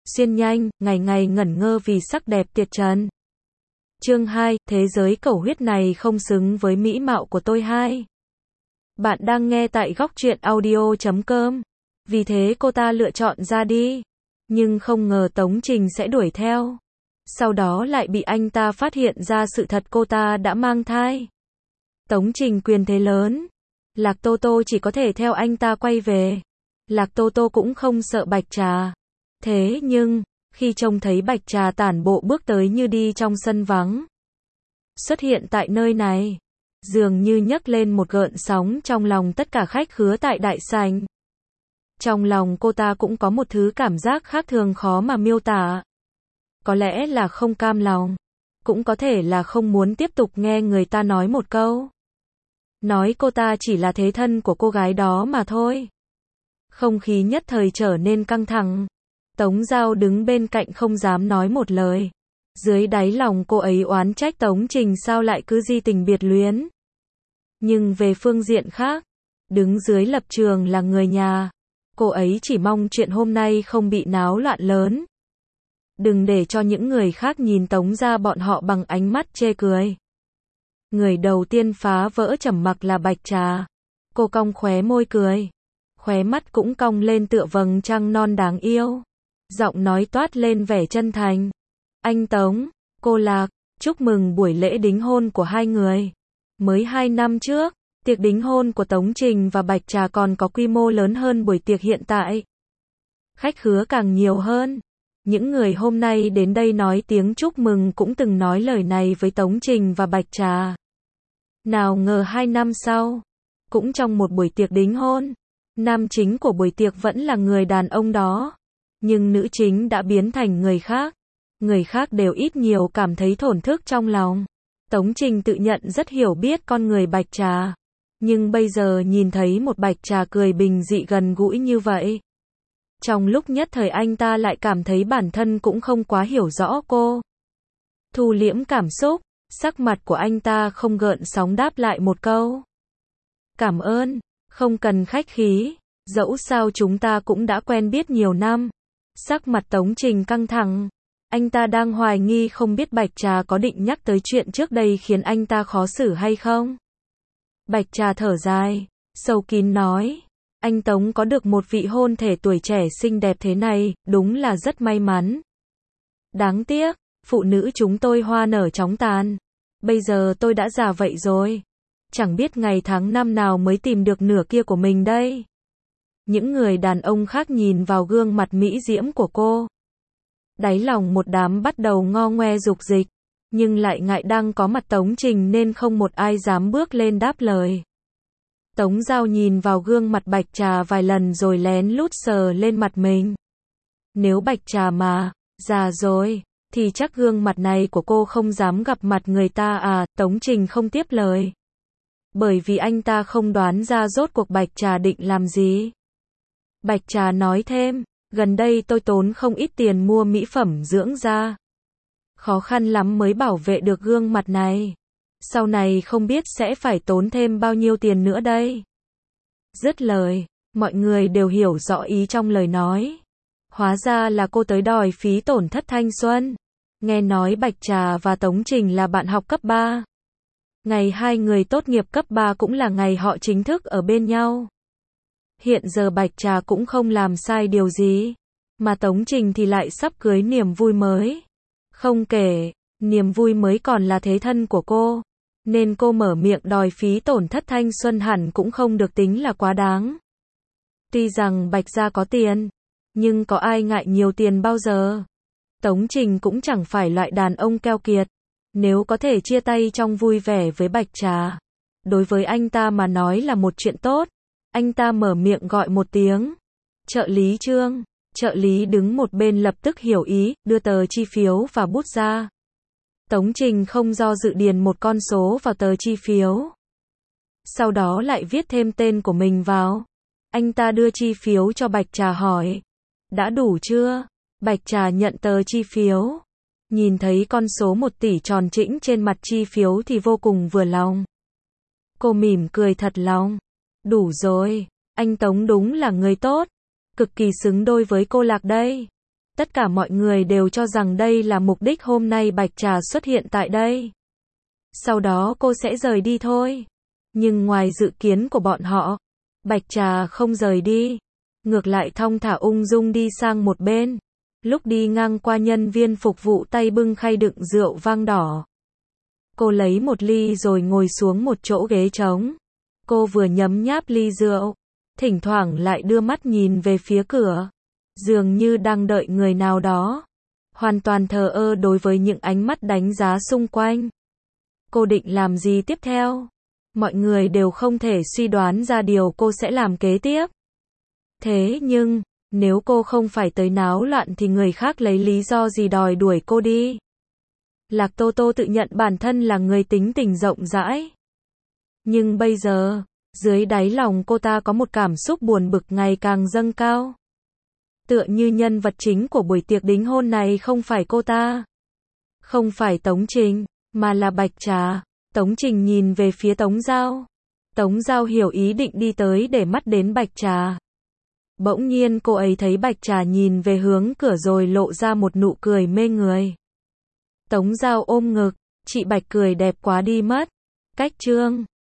xuyên nhanh, ngày ngày ngẩn ngơ vì sắc đẹp tuyệt trần. Chương 2, thế giới cầu huyết này không xứng với mỹ mạo của tôi. Bạn đang nghe tại góc truyện audio.com. Vì thế cô ta lựa chọn ra đi. Nhưng không ngờ Tống Trình sẽ đuổi theo. Sau đó lại bị anh ta phát hiện ra sự thật cô ta đã mang thai. Tống Trình quyền thế lớn. Lạc Tô Tô chỉ có thể theo anh ta quay về. Lạc Tô Tô cũng không sợ Bạch Trà. Thế nhưng, khi trông thấy Bạch Trà tản bộ bước tới như đi trong sân vắng, xuất hiện tại nơi này, dường như nhấc lên một gợn sóng trong lòng tất cả khách khứa tại đại sảnh. Trong lòng cô ta cũng có một thứ cảm giác khác thường khó mà miêu tả. Có lẽ là không cam lòng, cũng có thể là không muốn tiếp tục nghe người ta nói một câu. Nói cô ta chỉ là thế thân của cô gái đó mà thôi. Không khí nhất thời trở nên căng thẳng. Tống Giao đứng bên cạnh không dám nói một lời. Dưới đáy lòng cô ấy oán trách Tống Trình sao lại cứ di tình biệt luyến. Nhưng về phương diện khác, đứng dưới lập trường là người nhà, cô ấy chỉ mong chuyện hôm nay không bị náo loạn lớn. Đừng để cho những người khác nhìn Tống gia bọn họ bằng ánh mắt chê cười. Người đầu tiên phá vỡ trầm mặc là Bạch Trà. Cô cong khóe môi cười. Khóe mắt cũng cong lên tựa vầng trăng non đáng yêu. Giọng nói toát lên vẻ chân thành. Anh Tống, cô Lạc, chúc mừng buổi lễ đính hôn của hai người. Mới 2 năm trước, tiệc đính hôn của Tống Trình và Bạch Trà còn có quy mô lớn hơn buổi tiệc hiện tại. Khách khứa càng nhiều hơn. Những người hôm nay đến đây nói tiếng chúc mừng cũng từng nói lời này với Tống Trình và Bạch Trà. Nào ngờ 2 năm sau, cũng trong một buổi tiệc đính hôn, nam chính của buổi tiệc vẫn là người đàn ông đó. Nhưng nữ chính đã biến thành người khác. Người khác đều ít nhiều cảm thấy thổn thức trong lòng. Tống Trình tự nhận rất hiểu biết con người Bạch Trà. Nhưng bây giờ nhìn thấy một Bạch Trà cười bình dị gần gũi như vậy. Trong lúc nhất thời anh ta lại cảm thấy bản thân cũng không quá hiểu rõ cô. Thu liễm cảm xúc, sắc mặt của anh ta không gợn sóng đáp lại một câu. Cảm ơn, không cần khách khí, dẫu sao chúng ta cũng đã quen biết nhiều năm. Sắc mặt Tống Trình căng thẳng. Anh ta đang hoài nghi không biết Bạch Trà có định nhắc tới chuyện trước đây khiến anh ta khó xử hay không. Bạch Trà thở dài, sâu kín nói. Anh Tống có được một vị hôn thê tuổi trẻ xinh đẹp thế này, đúng là rất may mắn. Đáng tiếc, phụ nữ chúng tôi hoa nở chóng tàn. Bây giờ tôi đã già vậy rồi. Chẳng biết ngày tháng năm nào mới tìm được nửa kia của mình đây. Những người đàn ông khác nhìn vào gương mặt mỹ diễm của cô. Đáy lòng một đám bắt đầu ngo ngoe dục dịch. Nhưng lại ngại đang có mặt Tống Trình nên không một ai dám bước lên đáp lời. Tống Giao nhìn vào gương mặt Bạch Trà vài lần rồi lén lút sờ lên mặt mình. Nếu Bạch Trà mà già rồi, thì chắc gương mặt này của cô không dám gặp mặt người ta à. Tống Trình không tiếp lời. Bởi vì anh ta không đoán ra rốt cuộc Bạch Trà định làm gì. Bạch Trà nói thêm, gần đây tôi tốn không ít tiền mua mỹ phẩm dưỡng da. Khó khăn lắm mới bảo vệ được gương mặt này. Sau này không biết sẽ phải tốn thêm bao nhiêu tiền nữa đây. Dứt lời, mọi người đều hiểu rõ ý trong lời nói. Hóa ra là cô tới đòi phí tổn thất thanh xuân. Nghe nói Bạch Trà và Tống Trình là bạn học cấp 3. Ngày hai người tốt nghiệp cấp 3 cũng là ngày họ chính thức ở bên nhau. Hiện giờ Bạch Trà cũng không làm sai điều gì. Mà Tống Trình thì lại sắp cưới niềm vui mới. Không kể, niềm vui mới còn là thế thân của cô. Nên cô mở miệng đòi phí tổn thất thanh xuân hẳn cũng không được tính là quá đáng. Tuy rằng Bạch gia có tiền, nhưng có ai ngại nhiều tiền bao giờ. Tống Trình cũng chẳng phải loại đàn ông keo kiệt. Nếu có thể chia tay trong vui vẻ với Bạch Trà, đối với anh ta mà nói là một chuyện tốt. Anh ta mở miệng gọi một tiếng. Trợ lý Trương. Trợ lý đứng một bên lập tức hiểu ý, đưa tờ chi phiếu và bút ra. Tống Trình không do dự điền một con số vào tờ chi phiếu. Sau đó lại viết thêm tên của mình vào. Anh ta đưa chi phiếu cho Bạch Trà hỏi. Đã đủ chưa? Bạch Trà nhận tờ chi phiếu. Nhìn thấy con số 1 tỷ tròn trĩnh trên mặt chi phiếu thì vô cùng vừa lòng. Cô mỉm cười thật lòng. Đủ rồi, anh Tống đúng là người tốt. Cực kỳ xứng đôi với cô Lạc đây. Tất cả mọi người đều cho rằng đây là mục đích hôm nay Bạch Trà xuất hiện tại đây. Sau đó cô sẽ rời đi thôi. Nhưng ngoài dự kiến của bọn họ, Bạch Trà không rời đi. Ngược lại thong thả ung dung đi sang một bên. Lúc đi ngang qua nhân viên phục vụ tay bưng khay đựng rượu vang đỏ. Cô lấy một ly rồi ngồi xuống một chỗ ghế trống. Cô vừa nhấm nháp ly rượu, thỉnh thoảng lại đưa mắt nhìn về phía cửa. Dường như đang đợi người nào đó. Hoàn toàn thờ ơ đối với những ánh mắt đánh giá xung quanh. Cô định làm gì tiếp theo? Mọi người đều không thể suy đoán ra điều cô sẽ làm kế tiếp. Thế nhưng, nếu cô không phải tới náo loạn thì người khác lấy lý do gì đòi đuổi cô đi? Lạc Tô Tô tự nhận bản thân là người tính tình rộng rãi. Nhưng bây giờ, dưới đáy lòng cô ta có một cảm xúc buồn bực ngày càng dâng cao. Tựa như nhân vật chính của buổi tiệc đính hôn này không phải cô ta. Không phải Tống Trình, mà là Bạch Trà. Tống Trình nhìn về phía Tống Giao. Tống Giao hiểu ý định đi tới để mắt đến Bạch Trà. Bỗng nhiên cô ấy thấy Bạch Trà nhìn về hướng cửa rồi lộ ra một nụ cười mê người. Tống Giao ôm ngực, chị Bạch cười đẹp quá đi mất. Cách chương